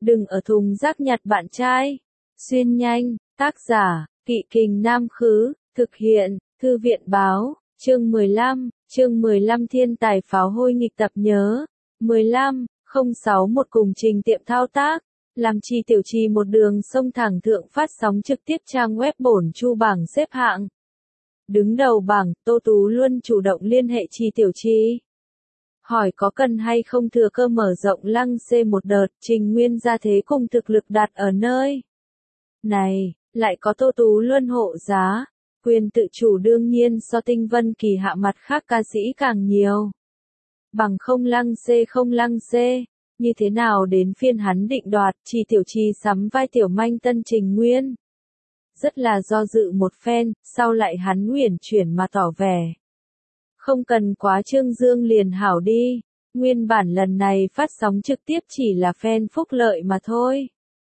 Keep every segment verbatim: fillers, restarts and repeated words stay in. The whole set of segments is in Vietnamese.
Đừng ở thùng rác nhặt bạn trai. Xuyên nhanh, tác giả, Kỵ Kình Nam Khứ, thực hiện, Thư viện Báo, chương mười lăm, chương mười lăm Thiên tài pháo hôi nghịch tập nhớ. mười lăm, không sáu một cùng trình tiệm thao tác. Làm chi tiểu trì một đường sông thẳng thượng phát sóng trực tiếp trang web bổn chu bảng xếp hạng. Đứng đầu bảng, Tô Tú Luân chủ động liên hệ chi tiểu trì. Hỏi có cần hay không thừa cơ mở rộng lăng xê một đợt, Trình Nguyên ra thế cùng thực lực đặt ở nơi này, lại có Tô Tú Luân hộ giá, quyền tự chủ đương nhiên so Tinh Vân Kỳ hạ mặt khác ca sĩ càng nhiều. Bằng không lăng xê không lăng xê, như thế nào đến phiên hắn định đoạt, chi tiểu trì sắm vai tiểu manh tân Trình Nguyên. Rất là do dự một phen, sau lại hắn uyển chuyển mà tỏ vẻ. Không cần quá trương dương liền hảo đi, nguyên bản lần này phát sóng trực tiếp chỉ là fan phúc lợi mà thôi.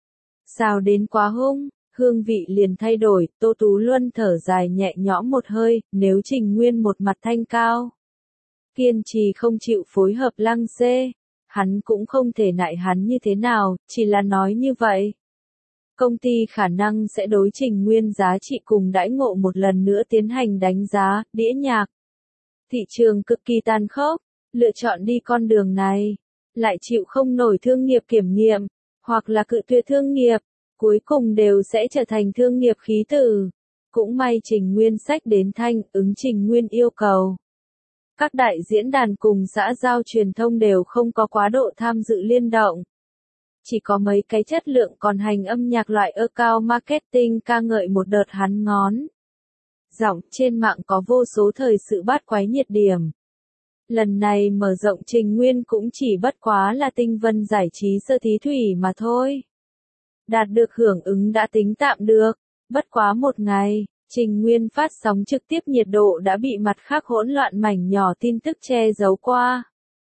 Sao đến quá hung, hương vị liền thay đổi, Tô Tú Luân thở dài nhẹ nhõm một hơi, nếu Trình Nguyên một mặt thanh cao. Kiên trì không chịu phối hợp lăng xê, hắn cũng không thể nại hắn như thế nào, chỉ là nói như vậy. Công ty khả năng sẽ đối Trình Nguyên giá trị cùng đãi ngộ một lần nữa tiến hành đánh giá, đĩa nhạc. Thị trường cực kỳ tàn khốc, lựa chọn đi con đường này, lại chịu không nổi thương nghiệp kiểm nghiệm, hoặc là cự tuyệt thương nghiệp, cuối cùng đều sẽ trở thành thương nghiệp khí tử. Cũng may Trình Nguyên sách đến thanh, ứng Trình Nguyên yêu cầu. Các đại diễn đàn cùng xã giao truyền thông đều không có quá độ tham dự liên động. Chỉ có mấy cái chất lượng còn hành âm nhạc loại ơ cao marketing ca ngợi một đợt hắn ngón. Giọng trên mạng có vô số thời sự bát quái nhiệt điểm. Lần này mở rộng Trình Nguyên cũng chỉ bất quá là Tinh Vân giải trí sơ thí thủy mà thôi. Đạt được hưởng ứng đã tính tạm được, bất quá một ngày, Trình Nguyên phát sóng trực tiếp nhiệt độ đã bị mặt khác hỗn loạn mảnh nhỏ tin tức che giấu qua.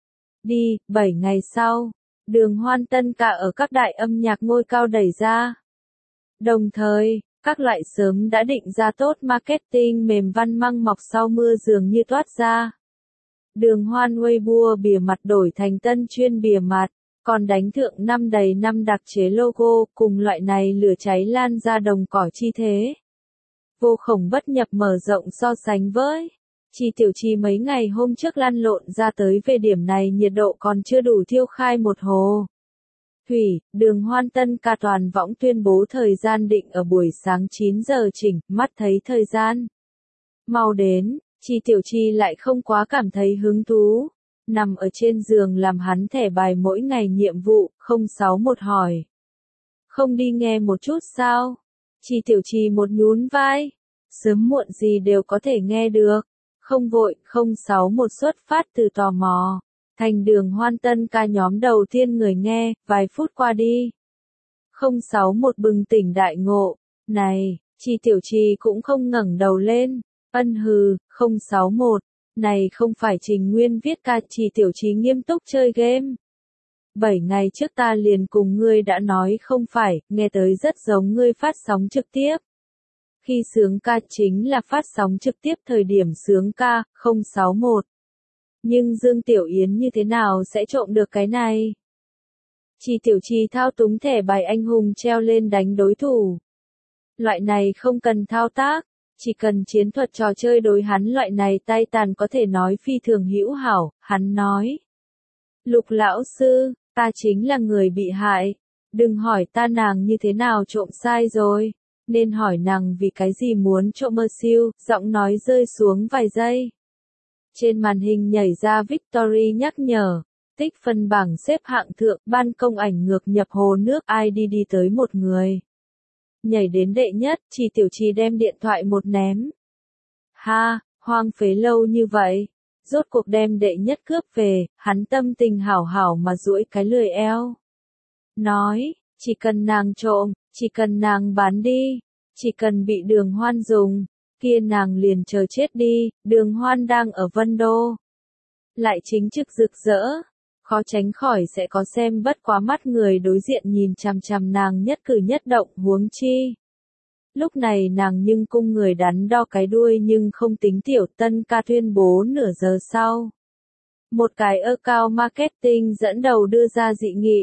Đi, bảy ngày sau, đường hoan tân ca ở các đại âm nhạc ngôi cao đẩy ra. Đồng thời, các loại sớm đã định ra tốt marketing mềm văn măng mọc sau mưa dường như toát ra. Đường hoan Weibo bìa mặt đổi thành tân chuyên bìa mặt, còn đánh thượng năm đầy năm đặc chế logo, cùng loại này lửa cháy lan ra đồng cỏ chi thế. Vô khổng bất nhập mở rộng so sánh với. Chi tiểu trì mấy ngày hôm trước lăn lộn ra tới về điểm này nhiệt độ còn chưa đủ thiêu khai một hồ. Thủy, đường hoan tân ca toàn võng tuyên bố thời gian định ở buổi sáng chín giờ chỉnh, mắt thấy thời gian. Mau đến, chi tiểu trì lại không quá cảm thấy hứng thú. Nằm ở trên giường làm hắn thẻ bài mỗi ngày nhiệm vụ, không sáu một hỏi. Không đi nghe một chút sao? Chi tiểu trì một nhún vai. Sớm muộn gì đều có thể nghe được. Không vội, không sáu một xuất phát từ tò mò. Thành đường hoan tân ca nhóm đầu tiên người nghe, vài phút qua đi. không sáu một bừng tỉnh đại ngộ. Này, chi tiểu trì cũng không ngẩng đầu lên. Ân hừ, không sáu một. Này không phải Trình Nguyên viết ca, chi tiểu trì nghiêm túc chơi game. Bảy ngày trước ta liền cùng ngươi đã nói không phải, nghe tới rất giống ngươi phát sóng trực tiếp. Khi sướng ca chính là phát sóng trực tiếp thời điểm sướng ca, không sáu một. Nhưng Dương Tiểu Yến như thế nào sẽ trộm được cái này? Chi tiểu trì thao túng thẻ bài anh hùng treo lên đánh đối thủ. Loại này không cần thao tác, chỉ cần chiến thuật trò chơi đối hắn loại này tay tàn có thể nói phi thường hữu hảo, hắn nói. Lục lão sư, ta chính là người bị hại, đừng hỏi ta nàng như thế nào trộm sai rồi, nên hỏi nàng vì cái gì muốn trộm mơ siêu, giọng nói rơi xuống vài giây. Trên màn hình nhảy ra Victory nhắc nhở, tích phân bảng xếp hạng thượng, ban công ảnh ngược nhập hồ nước, ai đi đi tới một người. Nhảy đến đệ nhất, chi tiểu trì đem điện thoại một ném. Ha, hoang phế lâu như vậy, rốt cuộc đem đệ nhất cướp về, hắn tâm tình hảo hảo mà duỗi cái lười eo. Nói, chỉ cần nàng trộm, chỉ cần nàng bán đi, chỉ cần bị đường hoan dùng, kia nàng liền chờ chết đi, đường hoan đang ở Vân Đô. Lại chính trực rực rỡ, khó tránh khỏi sẽ có xem bất quá mắt người đối diện nhìn chằm chằm nàng nhất cử nhất động huống chi. Lúc này nàng nhưng cung người đắn đo cái đuôi nhưng không tính tiểu tân ca tuyên bố nửa giờ sau. Một cái ơ cao marketing dẫn đầu đưa ra dị nghị,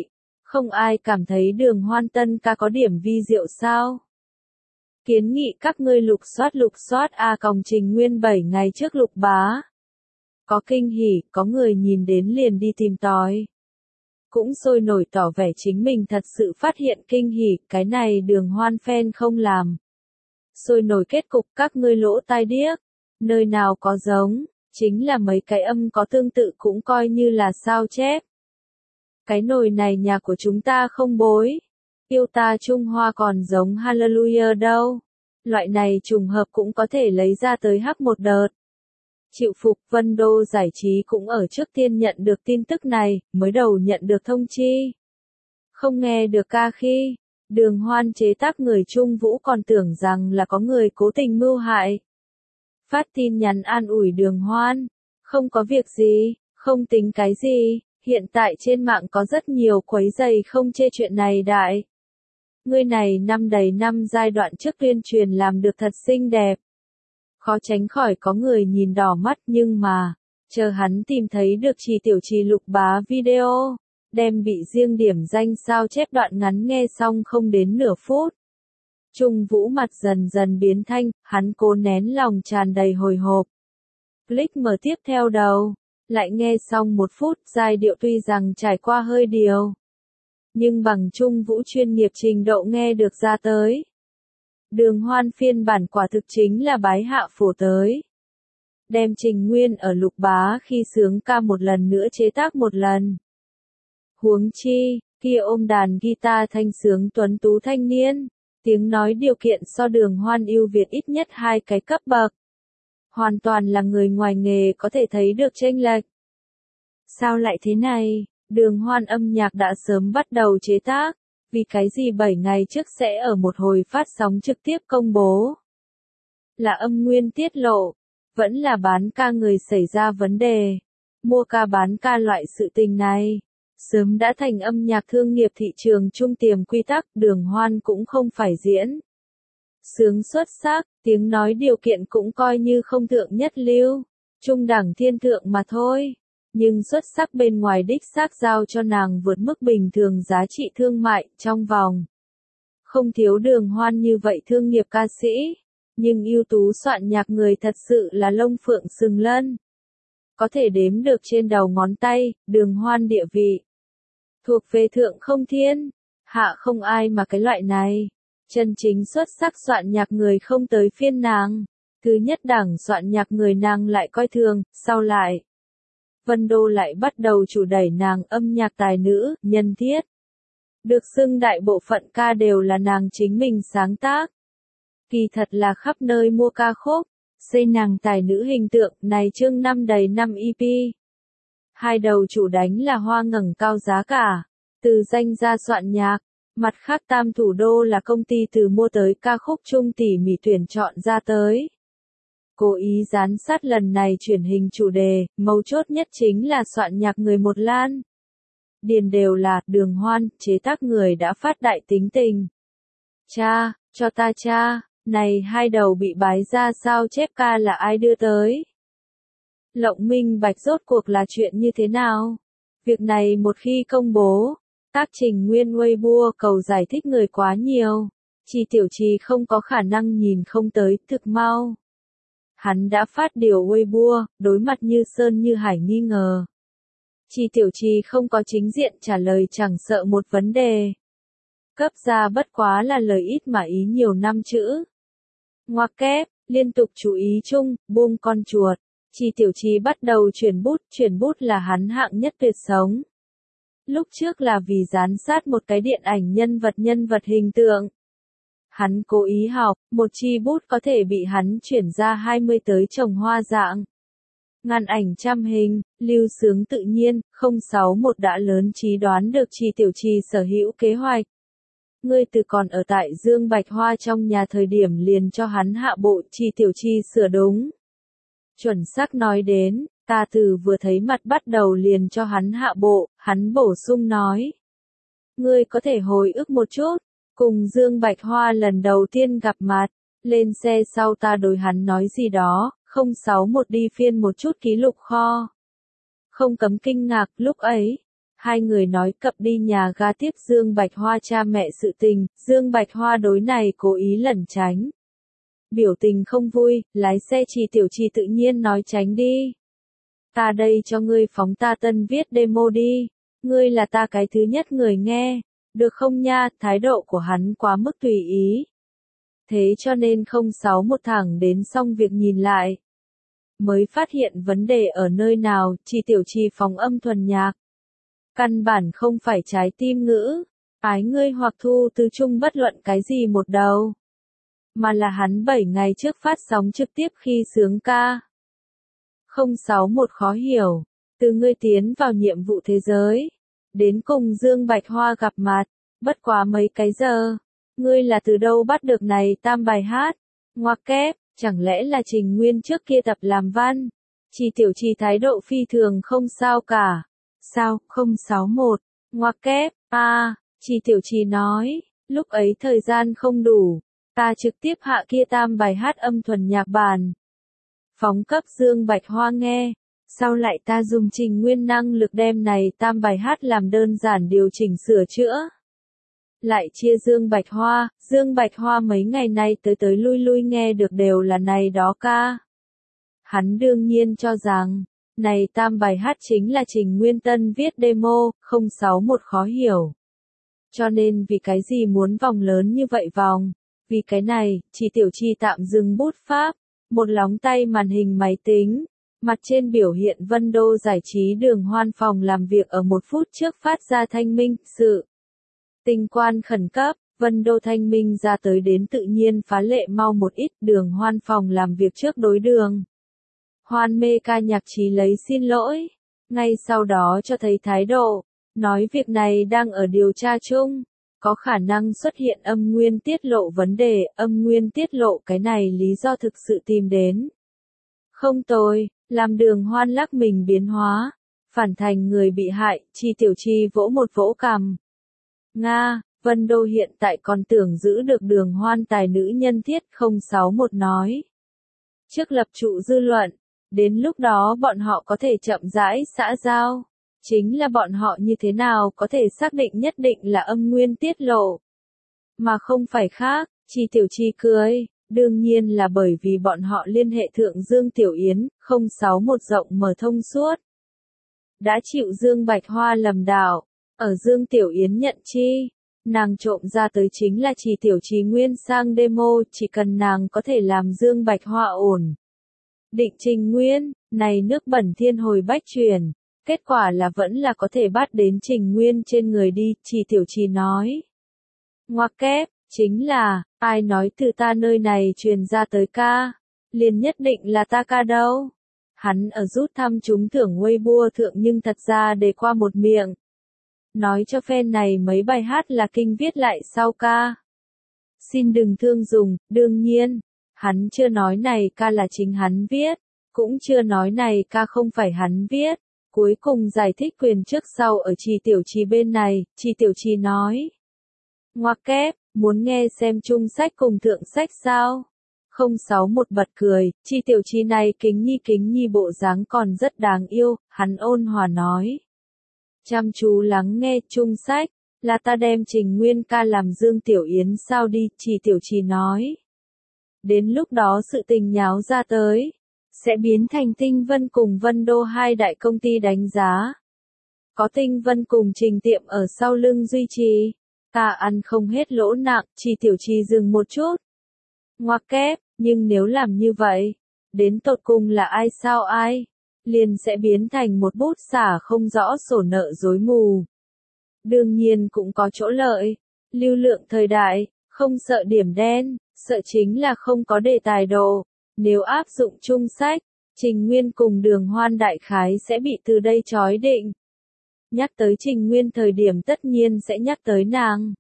Không ai cảm thấy Đường Hoan tân ca có điểm vi diệu sao? Kiến nghị các ngươi lục soát lục soát A còng Trình Nguyên bảy ngày trước lục bá. Có kinh hỉ, có người nhìn đến liền đi tìm tòi. Cũng sôi nổi tỏ vẻ chính mình thật sự phát hiện kinh hỉ, cái này Đường Hoan fan không làm. Sôi nổi kết cục các ngươi lỗ tai điếc, nơi nào có giống, chính là mấy cái âm có tương tự cũng coi như là sao chép. Cái nồi này nhà của chúng ta không bối, yêu ta Trung Hoa còn giống Hallelujah đâu. Loại này trùng hợp cũng có thể lấy ra tới hắc một đợt. Chịu phục, Vân Đô Giải trí cũng ở trước tiên nhận được tin tức này, mới đầu nhận được thông chi. Không nghe được ca khi, Đường Hoan chế tác người Trung Vũ còn tưởng rằng là có người cố tình mưu hại. Phát tin nhắn an ủi Đường Hoan, không có việc gì, không tính cái gì, hiện tại trên mạng có rất nhiều quấy giày không chê chuyện này đại. Ngươi này năm đầy năm giai đoạn trước tuyên truyền làm được thật xinh đẹp. Khó tránh khỏi có người nhìn đỏ mắt nhưng mà, chờ hắn tìm thấy được Trì Tiểu Trì lục bá video, đem bị riêng điểm danh sao chép đoạn ngắn nghe xong không đến nửa phút. Trung Vũ mặt dần dần biến thanh, hắn cố nén lòng tràn đầy hồi hộp. Click mở tiếp theo đầu, lại nghe xong một phút, giai điệu tuy rằng trải qua hơi điều. Nhưng bằng Trung Vũ chuyên nghiệp trình độ nghe được ra tới. Đường Hoan phiên bản quả thực chính là bái hạ phổ tới. Đem Trình Nguyên ở lục bá khi sướng ca một lần nữa chế tác một lần. Huống chi, kia ôm đàn guitar thanh sướng tuấn tú thanh niên, tiếng nói điều kiện so Đường Hoan ưu việt ít nhất hai cái cấp bậc. Hoàn toàn là người ngoài nghề có thể thấy được chênh lệch. Sao lại thế này? Đường Hoan âm nhạc đã sớm bắt đầu chế tác, vì cái gì bảy ngày trước sẽ ở một hồi phát sóng trực tiếp công bố. Là âm nguyên tiết lộ, vẫn là bán ca người xảy ra vấn đề, mua ca bán ca loại sự tình này. Sớm đã thành âm nhạc thương nghiệp thị trường trung tiềm quy tắc, Đường Hoan cũng không phải diễn. Sướng xuất sắc, tiếng nói điều kiện cũng coi như không thượng nhất lưu, trung đẳng thiên thượng mà thôi. Nhưng xuất sắc bên ngoài đích xác giao cho nàng vượt mức bình thường giá trị thương mại trong vòng. Không thiếu Đường Hoan như vậy thương nghiệp ca sĩ, nhưng ưu tú soạn nhạc người thật sự là lông phượng sừng lân. Có thể đếm được trên đầu ngón tay, Đường Hoan địa vị. Thuộc về thượng không thiên, hạ không ai mà cái loại này. Chân chính xuất sắc soạn nhạc người không tới phiên nàng. Thứ nhất đẳng soạn nhạc người nàng lại coi thường, sau lại. Vân Đô lại bắt đầu chủ đẩy nàng âm nhạc tài nữ, nhân thiết. Được xưng đại bộ phận ca đều là nàng chính mình sáng tác. Kỳ thật là khắp nơi mua ca khúc, xây nàng tài nữ hình tượng, này chương năm đầy năm e pê. Hai đầu chủ đánh là hoa ngẩng cao giá cả, từ danh ra soạn nhạc, mặt khác tam thủ đô là công ty từ mua tới ca khúc chung tỉ mỉ tuyển chọn ra tới. Cố ý gián sát lần này truyền hình chủ đề, mấu chốt nhất chính là soạn nhạc người một lan. Điền đều là, Đường Hoan, chế tác người đã phát đại tính tình. Cha, cho ta cha, này hai đầu bị bái ra sao chép ca là ai đưa tới? Lộng minh bạch rốt cuộc là chuyện như thế nào? Việc này một khi công bố, tác Trình Nguyên Weibo cầu giải thích người quá nhiều. Trì Tiểu Trì không có khả năng nhìn không tới, thực mau. Hắn đã phát điều Weibo, đối mặt như sơn như hải nghi ngờ. Trì Tiểu Trì không có chính diện trả lời chẳng sợ một vấn đề. Cấp ra bất quá là lời ít mà ý nhiều năm chữ. Ngoặc kép, liên tục chú ý chung, buông con chuột. Trì Tiểu Trì bắt đầu chuyển bút, chuyển bút là hắn hạng nhất tuyệt sống. Lúc trước là vì gián sát một cái điện ảnh nhân vật nhân vật hình tượng. Hắn cố ý học, một chi bút có thể bị hắn chuyển ra hai mươi tới trồng hoa dạng. Ngàn ảnh trăm hình, lưu sướng tự nhiên, không sáu một đã lớn trí đoán được Trì Tiểu Trì sở hữu kế hoạch. Ngươi từ còn ở tại Dương Bạch Hoa trong nhà thời điểm liền cho hắn hạ bộ, Trì Tiểu Trì sửa đúng. Chuẩn xác nói đến, ta từ vừa thấy mặt bắt đầu liền cho hắn hạ bộ, hắn bổ sung nói. Ngươi có thể hồi ức một chút, cùng Dương Bạch Hoa lần đầu tiên gặp mặt, lên xe sau ta đối hắn nói gì đó, không sáu một đi phiên một chút ký lục kho. Không cấm kinh ngạc, lúc ấy, Hai người nói cập đi nhà ga tiếp Dương Bạch Hoa cha mẹ sự tình, Dương Bạch Hoa đối này cố ý lẩn tránh. Biểu tình không vui, lái xe Trì Tiểu Trì tự nhiên nói tránh đi. Ta đây cho ngươi phóng ta tân viết demo đi, ngươi là ta cái thứ nhất người nghe, được không nha, thái độ của hắn quá mức tùy ý. Thế cho nên không sáu một thẳng đến xong việc nhìn lại. Mới phát hiện vấn đề ở nơi nào, Trì Tiểu Trì phóng âm thuần nhạc. Căn bản không phải trái tim ngữ, ái ngươi hoặc thu từ chung bất luận cái gì một đầu. Mà là hắn bảy ngày trước phát sóng trực tiếp khi sướng ca. không sáu một khó hiểu, từ ngươi tiến vào nhiệm vụ thế giới, đến cùng Dương Bạch Hoa gặp mặt, bất quá mấy cái giờ, ngươi là từ đâu bắt được này tam bài hát, ngoặc kép, chẳng lẽ là Trình Nguyên trước kia tập làm văn, Trì Tiểu Trì thái độ phi thường không sao cả, sao, không sáu một, ngoặc kép, a à, Trì Tiểu Trì nói, lúc ấy thời gian không đủ, ta trực tiếp hạ kia tam bài hát âm thuần nhạc bản. Phóng cấp Dương Bạch Hoa nghe, sau lại ta dùng Trình Nguyên năng lực đem này tam bài hát làm đơn giản điều chỉnh sửa chữa. Lại chia Dương Bạch Hoa, Dương Bạch Hoa mấy ngày nay tới tới lui lui nghe được đều là này đó ca. Hắn đương nhiên cho rằng, này tam bài hát chính là Trình Nguyên Tân viết demo, không sáu một khó hiểu. Cho nên vì cái gì muốn vòng lớn như vậy vòng, vì cái này, Trì Tiểu Trì tạm dừng bút pháp. Một lóng tay màn hình máy tính, mặt trên biểu hiện Vân Đô giải trí đường hoan phòng làm việc ở một phút trước phát ra thanh minh, sự. Tình quan khẩn cấp, Vân Đô thanh minh ra tới đến tự nhiên phá lệ mau một ít, đường hoan phòng làm việc trước đối đường. Hoan mê ca nhạc trí lấy xin lỗi, ngay sau đó cho thấy thái độ, nói việc này đang ở điều tra chung. Có khả năng xuất hiện âm nguyên tiết lộ vấn đề, âm nguyên tiết lộ cái này lý do thực sự tìm đến. Không tồi, làm đường hoan lắc mình biến hóa, phản thành người bị hại, Trì Tiểu Trì vỗ một vỗ cằm. Nga, Vân Đô hiện tại còn tưởng giữ được đường hoan tài nữ nhân thiết không sáu một nói. Trước lập trụ dư luận, đến lúc đó bọn họ có thể chậm rãi xã giao. Chính là bọn họ như thế nào có thể xác định nhất định là âm nguyên tiết lộ. Mà không phải khác, Trì Tiểu Trì cười, đương nhiên là bởi vì bọn họ liên hệ thượng Dương Tiểu Yến, không sáu một rộng mở thông suốt. Đã chịu Dương Bạch Hoa lầm đạo, ở Dương Tiểu Yến nhận chi, nàng trộm ra tới chính là Trì Tiểu Trì nguyên sang demo, chỉ cần nàng có thể làm Dương Bạch Hoa ổn. Định Trình Nguyên, này nước bẩn thiên hồi bách truyền. Kết quả là vẫn là có thể bắt đến Trình Nguyên trên người đi, Trì Tiểu Trì nói. Ngoặc kép, chính là, ai nói từ ta nơi này truyền ra tới ca, liền nhất định là ta ca đâu. Hắn ở rút thăm trúng thưởng Weibo thượng nhưng thật ra để qua một miệng. Nói cho fan này mấy bài hát là kinh viết lại sau ca. Xin đừng thương dùng, đương nhiên, hắn chưa nói này ca là chính hắn viết, cũng chưa nói này ca không phải hắn viết. Cuối cùng giải thích quyền trước sau ở Trì Tiểu Trì bên này, Trì Tiểu Trì nói. Ngoặc kép, muốn nghe xem chung sách cùng thượng sách sao? không sáu một bật cười, Trì Tiểu Trì này kính nhi kính nhi bộ dáng còn rất đáng yêu, hắn ôn hòa nói. Chăm chú lắng nghe chung sách, là ta đem Trình Nguyên ca làm Dương Tiểu Yến sao đi, Trì Tiểu Trì nói. Đến lúc đó sự tình nháo ra tới. Sẽ biến thành Tinh Vân cùng Vân Đô hai đại công ty đánh giá. Có Tinh Vân cùng Trình Tiệm ở sau lưng duy trì. Ta ăn không hết lỗ nặng, Trì Tiểu Trì dừng một chút. Ngoặc kép, nhưng nếu làm như vậy, đến tột cùng là ai sao ai, liền sẽ biến thành một bút xả không rõ sổ nợ rối mù. Đương nhiên cũng có chỗ lợi, lưu lượng thời đại, không sợ điểm đen, sợ chính là không có đề tài độ. Nếu áp dụng chung sách, Trình Nguyên cùng đường hoan đại khái sẽ bị từ đây trói định. Nhắc tới Trình Nguyên thời điểm tất nhiên sẽ nhắc tới nàng.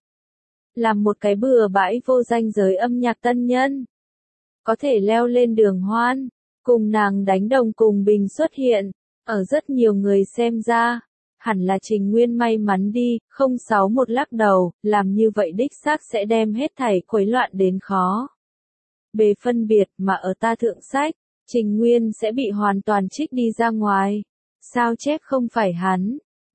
Làm một cái bừa bãi vô danh giới âm nhạc tân nhân. Có thể leo lên đường hoan, cùng nàng đánh đồng cùng bình xuất hiện, ở rất nhiều người xem ra. Hẳn là Trình Nguyên may mắn đi, không sáu một lắc đầu, làm như vậy đích xác sẽ đem hết thảy khuấy loạn đến khó. Bề phân biệt mà ở ta thượng sách, Trình Nguyên sẽ bị hoàn toàn trích đi ra ngoài. Sao chép không phải hắn,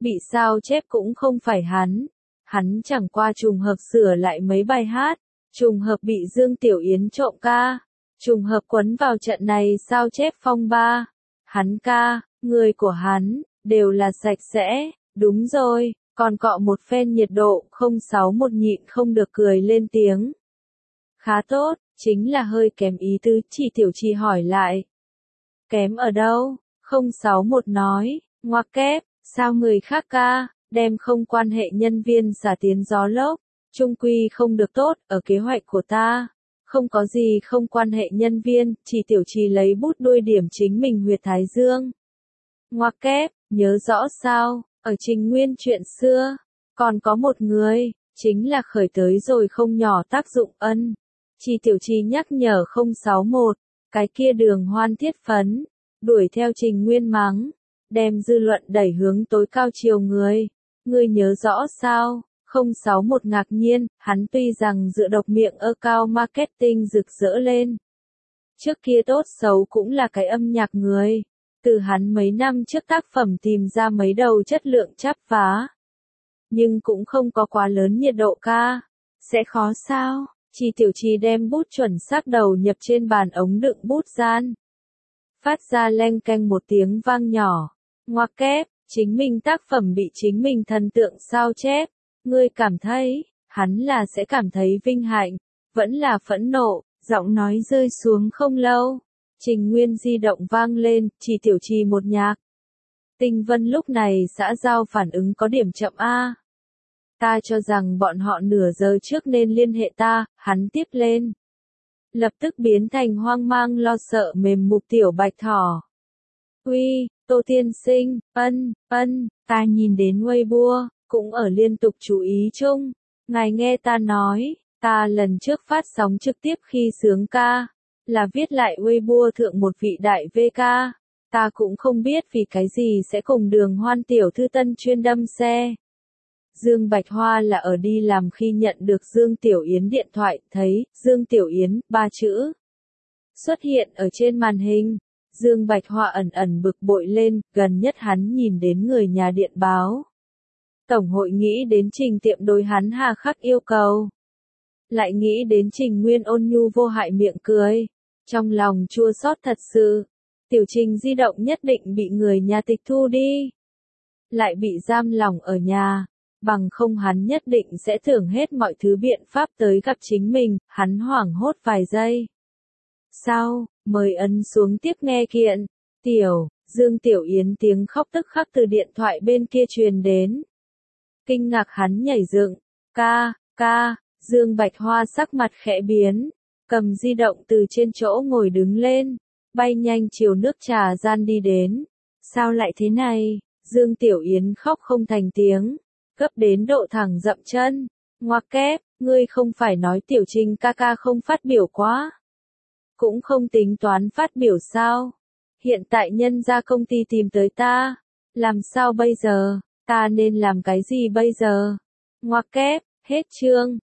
bị sao chép cũng không phải hắn. Hắn chẳng qua trùng hợp sửa lại mấy bài hát, trùng hợp bị Dương Tiểu Yến trộm ca, trùng hợp quấn vào trận này sao chép phong ba. Hắn ca, người của hắn, đều là sạch sẽ, đúng rồi, còn cọ một phen nhiệt độ, không sáu một nhịn không được cười lên tiếng. Khá tốt, chính là hơi kém ý tứ, chị Tiểu Trì hỏi lại. Kém ở đâu? không sáu một nói, ngoặc kép, sao người khác ca, đem không quan hệ nhân viên xả tiến gió lốc, trung quy không được tốt, ở kế hoạch của ta. Không có gì không quan hệ nhân viên, chỉ Tiểu Trì lấy bút đuôi điểm chính mình huyệt thái dương. Ngoặc kép, nhớ rõ sao, ở Trình Nguyên chuyện xưa, còn có một người, chính là khởi tới rồi không nhỏ tác dụng ân. Chỉ Tiểu Trì nhắc nhở không sáu một, cái kia Đường Hoan thiết phấn, đuổi theo Trình Nguyên mắng, đem dư luận đẩy hướng tối cao chiều người. Ngươi nhớ rõ sao? không sáu một ngạc nhiên, hắn tuy rằng dựa độc miệng account marketing rực rỡ lên. Trước kia tốt xấu cũng là cái âm nhạc người. Từ hắn mấy năm trước tác phẩm tìm ra mấy đầu chất lượng chắp vá. Nhưng cũng không có quá lớn nhiệt độ ca. Sẽ khó sao? Chỉ Tiểu Trì đem bút chuẩn xác đầu nhập trên bàn ống đựng bút gian. Phát ra leng keng một tiếng vang nhỏ. Ngoặc kép, chính mình tác phẩm bị chính mình thần tượng sao chép. Ngươi cảm thấy, hắn là sẽ cảm thấy vinh hạnh, vẫn là phẫn nộ, giọng nói rơi xuống không lâu. Trình Nguyên di động vang lên, chỉ Tiểu Trì một nhạc. Tinh Vân lúc này xã giao phản ứng có điểm chậm a. Ta cho rằng bọn họ nửa giờ trước nên liên hệ ta, hắn tiếp lên. Lập tức biến thành hoang mang lo sợ mềm mục tiểu bạch thỏ. Uy, Tô tiên sinh, ân, ân, ta nhìn đến Weibo, cũng ở liên tục chú ý chung. Ngài nghe ta nói, ta lần trước phát sóng trực tiếp khi sướng ca, là viết lại Weibo thượng một vị đại vê ca. Ta cũng không biết vì cái gì sẽ cùng Đường Hoan tiểu thư tân chuyên đâm xe. Dương Bạch Hoa là ở đi làm khi nhận được Dương Tiểu Yến điện thoại, thấy, Dương Tiểu Yến, ba chữ. Xuất hiện ở trên màn hình. Dương Bạch Hoa ẩn ẩn bực bội lên, gần nhất hắn nhìn đến người nhà điện báo. Tổng hội nghĩ đến Trình Tiệm đối hắn hà khắc yêu cầu. Lại nghĩ đến Trình Nguyên ôn nhu vô hại miệng cười. Trong lòng chua xót thật sự. Tiểu Trình di động nhất định bị người nhà tịch thu đi. Lại bị giam lỏng ở nhà. Bằng không hắn nhất định sẽ thưởng hết mọi thứ biện pháp tới gặp chính mình, hắn hoảng hốt vài giây. Sau, mời ấn xuống tiếp nghe kiện. Tiểu, Dương Tiểu Yến tiếng khóc tức khắc từ điện thoại bên kia truyền đến. Kinh ngạc hắn nhảy dựng, ca, ca, Dương Bạch Hoa sắc mặt khẽ biến, cầm di động từ trên chỗ ngồi đứng lên, bay nhanh chiều nước trà gian đi đến. Sao lại thế này? Dương Tiểu Yến khóc không thành tiếng, gấp đến độ thẳng dậm chân. Ngoặc kép, ngươi không phải nói Tiểu Trình ca ca không phát biểu quá. Cũng không tính toán phát biểu sao? Hiện tại nhân ra công ty tìm tới ta. Làm sao bây giờ? Ta nên làm cái gì bây giờ? Ngoặc kép, hết chương.